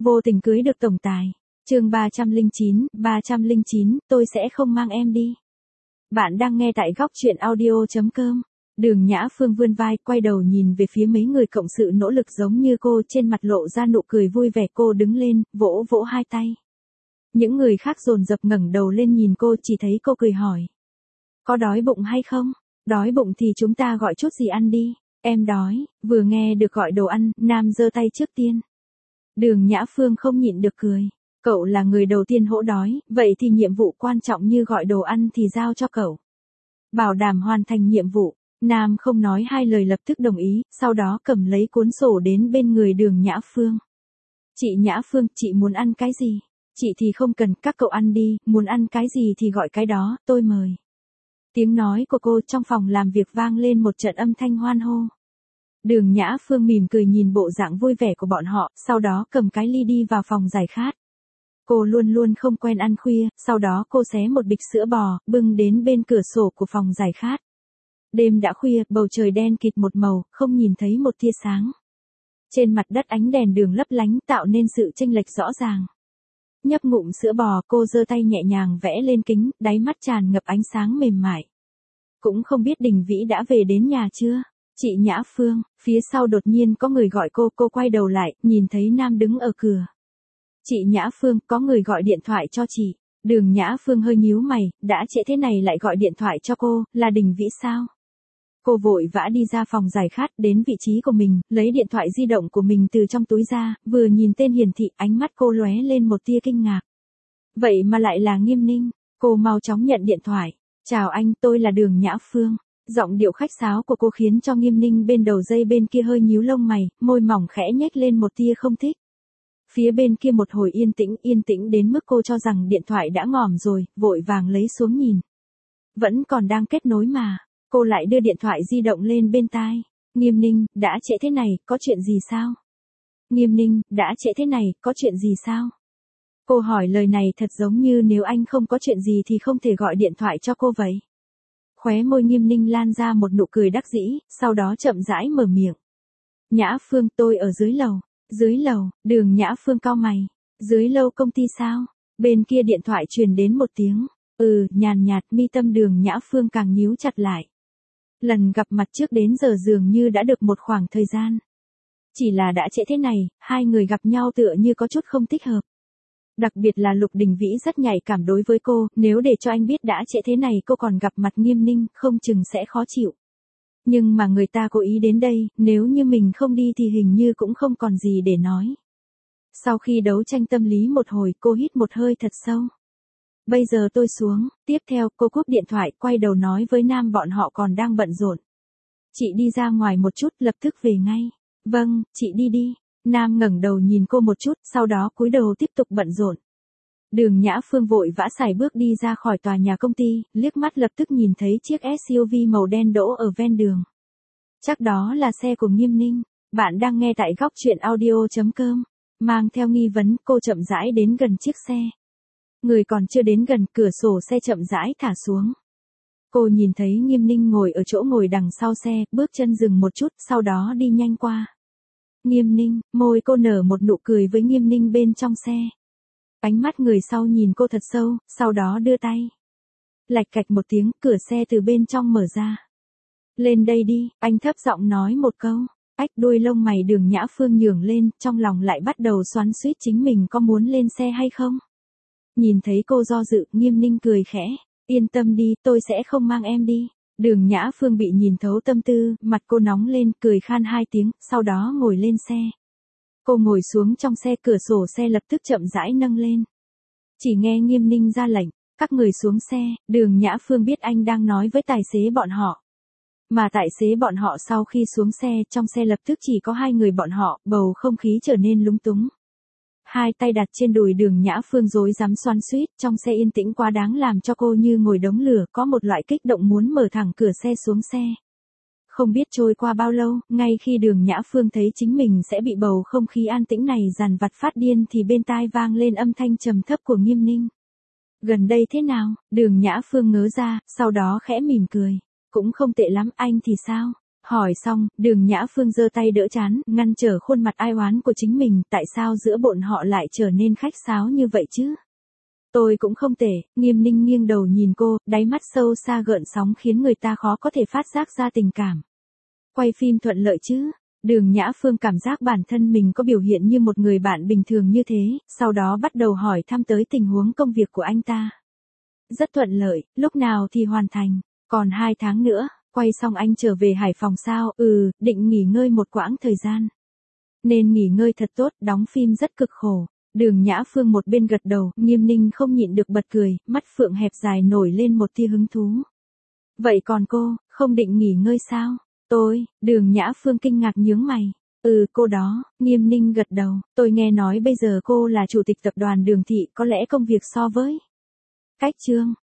Vô tình cưới được tổng tài. Chương 309, tôi sẽ không mang em đi. Bạn đang nghe tại góc truyện audio.com. Đường Nhã Phương vươn vai, quay đầu nhìn về phía mấy người cộng sự nỗ lực giống như cô, trên mặt lộ ra nụ cười vui vẻ. Cô đứng lên, vỗ vỗ hai tay. Những người khác dồn dập ngẩng đầu lên nhìn cô, chỉ thấy cô cười hỏi. Có đói bụng hay không? Đói bụng thì chúng ta gọi chút gì ăn đi. Em đói. Vừa nghe được gọi đồ ăn, Nam giơ tay trước tiên. Đường Nhã Phương không nhịn được cười. Cậu là người đầu tiên hỗ đói, vậy thì nhiệm vụ quan trọng như gọi đồ ăn thì giao cho cậu. Bảo đảm hoàn thành nhiệm vụ. Nam không nói hai lời lập tức đồng ý, sau đó cầm lấy cuốn sổ đến bên người Đường Nhã Phương. Chị Nhã Phương, chị muốn ăn cái gì? Chị thì không cần, các cậu ăn đi, muốn ăn cái gì thì gọi cái đó, tôi mời. Tiếng nói của cô trong phòng làm việc vang lên một trận âm thanh hoan hô. Đường Nhã Phương mỉm cười nhìn bộ dạng vui vẻ của bọn họ, sau đó cầm cái ly đi vào phòng giải khát. Cô luôn luôn không quen ăn khuya, sau đó cô xé một bịch sữa bò, bưng đến bên cửa sổ của phòng giải khát. Đêm đã khuya, bầu trời đen kịt một màu, không nhìn thấy một tia sáng. Trên mặt đất ánh đèn đường lấp lánh tạo nên sự chênh lệch rõ ràng. Nhấp ngụm sữa bò, cô giơ tay nhẹ nhàng vẽ lên kính, đáy mắt tràn ngập ánh sáng mềm mại. Cũng không biết Đình Vĩ đã về đến nhà chưa? Chị Nhã Phương, phía sau đột nhiên có người gọi cô quay đầu lại, nhìn thấy Nam đứng ở cửa. Chị Nhã Phương, có người gọi điện thoại cho chị. Đường Nhã Phương hơi nhíu mày, đã trễ thế này lại gọi điện thoại cho cô, là Đình Vĩ sao? Cô vội vã đi ra phòng giải khát, đến vị trí của mình, lấy điện thoại di động của mình từ trong túi ra, vừa nhìn tên hiển thị, ánh mắt cô lóe lên một tia kinh ngạc. Vậy mà lại là Nghiêm Ninh, cô mau chóng nhận điện thoại. Chào anh, tôi là Đường Nhã Phương. Giọng điệu khách sáo của cô khiến cho Nghiêm Ninh bên đầu dây bên kia hơi nhíu lông mày, môi mỏng khẽ nhếch lên một tia không thích. Phía bên kia một hồi yên tĩnh đến mức cô cho rằng điện thoại đã ngỏm rồi, vội vàng lấy xuống nhìn. Vẫn còn đang kết nối mà, cô lại đưa điện thoại di động lên bên tai. Nghiêm Ninh, đã trễ thế này, có chuyện gì sao? Nghiêm Ninh, đã trễ thế này, có chuyện gì sao? Cô hỏi lời này thật giống như nếu anh không có chuyện gì thì không thể gọi điện thoại cho cô vậy. Khóe môi Nghiêm Ninh lan ra một nụ cười đắc dĩ, sau đó chậm rãi mở miệng. Nhã Phương, tôi ở dưới lầu. Dưới lầu, Đường Nhã Phương cau mày. Dưới lầu công ty sao? Bên kia điện thoại truyền đến một tiếng. Nhàn nhạt, mi tâm Đường Nhã Phương càng nhíu chặt lại. Lần gặp mặt trước đến giờ dường như đã được một khoảng thời gian. Chỉ là đã trễ thế này, hai người gặp nhau tựa như có chút không thích hợp. Đặc biệt là Lục Đình Vĩ rất nhạy cảm đối với cô, nếu để cho anh biết đã trễ thế này cô còn gặp mặt Nghiêm Ninh, không chừng sẽ khó chịu. Nhưng mà người ta cố ý đến đây, nếu như mình không đi thì hình như cũng không còn gì để nói. Sau khi đấu tranh tâm lý một hồi, cô hít một hơi thật sâu. Bây giờ tôi xuống, tiếp theo cô cúp điện thoại, quay đầu nói với Nam bọn họ còn đang bận rộn. Chị đi ra ngoài một chút, lập tức về ngay. Vâng, chị đi đi. Nam ngẩng đầu nhìn cô một chút, sau đó cúi đầu tiếp tục bận rộn. Đường Nhã Phương vội vã sải bước đi ra khỏi tòa nhà công ty, liếc mắt lập tức nhìn thấy chiếc SUV màu đen đỗ ở ven đường. Chắc đó là xe của Nghiêm Ninh. Bạn đang nghe tại góc truyện audio.com. Mang theo nghi vấn, cô chậm rãi đến gần chiếc xe. Người còn chưa đến gần, cửa sổ xe chậm rãi thả xuống. Cô nhìn thấy Nghiêm Ninh ngồi ở chỗ ngồi đằng sau xe, bước chân dừng một chút, sau đó đi nhanh qua. Nghiêm Ninh, môi cô nở một nụ cười với Nghiêm Ninh bên trong xe. Ánh mắt người sau nhìn cô thật sâu, sau đó đưa tay. Lạch cạch một tiếng, cửa xe từ bên trong mở ra. Lên đây đi, anh thấp giọng nói một câu. Ách, đuôi lông mày Đường Nhã Phương nhướng lên, trong lòng lại bắt đầu xoắn xuýt chính mình có muốn lên xe hay không. Nhìn thấy cô do dự, Nghiêm Ninh cười khẽ. Yên tâm đi, tôi sẽ không mang em đi. Đường Nhã Phương bị nhìn thấu tâm tư, mặt cô nóng lên, cười khan hai tiếng, sau đó ngồi lên xe. Cô ngồi xuống trong xe, cửa sổ xe lập tức chậm rãi nâng lên. Chỉ nghe Nghiêm Ninh ra lệnh, các người xuống xe. Đường Nhã Phương biết anh đang nói với tài xế bọn họ. Mà tài xế bọn họ sau khi xuống xe, trong xe lập tức chỉ có hai người bọn họ, bầu không khí trở nên lúng túng. Hai tay đặt trên đùi Đường Nhã Phương rối rắm xoắn xuýt, trong xe yên tĩnh quá đáng làm cho cô như ngồi đống lửa, có một loại kích động muốn mở thẳng cửa xe xuống xe. Không biết trôi qua bao lâu, ngay khi Đường Nhã Phương thấy chính mình sẽ bị bầu không khí an tĩnh này dằn vặt phát điên thì bên tai vang lên âm thanh trầm thấp của Nghiêm Ninh. Gần đây thế nào? Đường Nhã Phương ngớ ra, sau đó khẽ mỉm cười. Cũng không tệ lắm, anh thì sao? Hỏi xong, Đường Nhã Phương giơ tay đỡ trán, ngăn trở khuôn mặt ai oán của chính mình, tại sao giữa bọn họ lại trở nên khách sáo như vậy chứ? Tôi cũng không tệ, Nghiêm Ninh nghiêng đầu nhìn cô, đáy mắt sâu xa gợn sóng khiến người ta khó có thể phát giác ra tình cảm. Quay phim thuận lợi chứ? Đường Nhã Phương cảm giác bản thân mình có biểu hiện như một người bạn bình thường như thế, sau đó bắt đầu hỏi thăm tới tình huống công việc của anh ta. Rất thuận lợi, lúc nào thì hoàn thành, còn 2 tháng nữa, quay xong anh trở về Hải Phòng sao? Định nghỉ ngơi một quãng thời gian. Nên nghỉ ngơi thật tốt, đóng phim rất cực khổ. Đường Nhã Phương một bên gật đầu, Nghiêm Ninh không nhịn được bật cười, mắt phượng hẹp dài nổi lên một tia hứng thú. Vậy còn cô, không định nghỉ ngơi sao? Đường Nhã Phương kinh ngạc nhướng mày. Cô đó, Nghiêm Ninh gật đầu, tôi nghe nói bây giờ cô là chủ tịch tập đoàn Đường Thị, có lẽ công việc so với cách Trương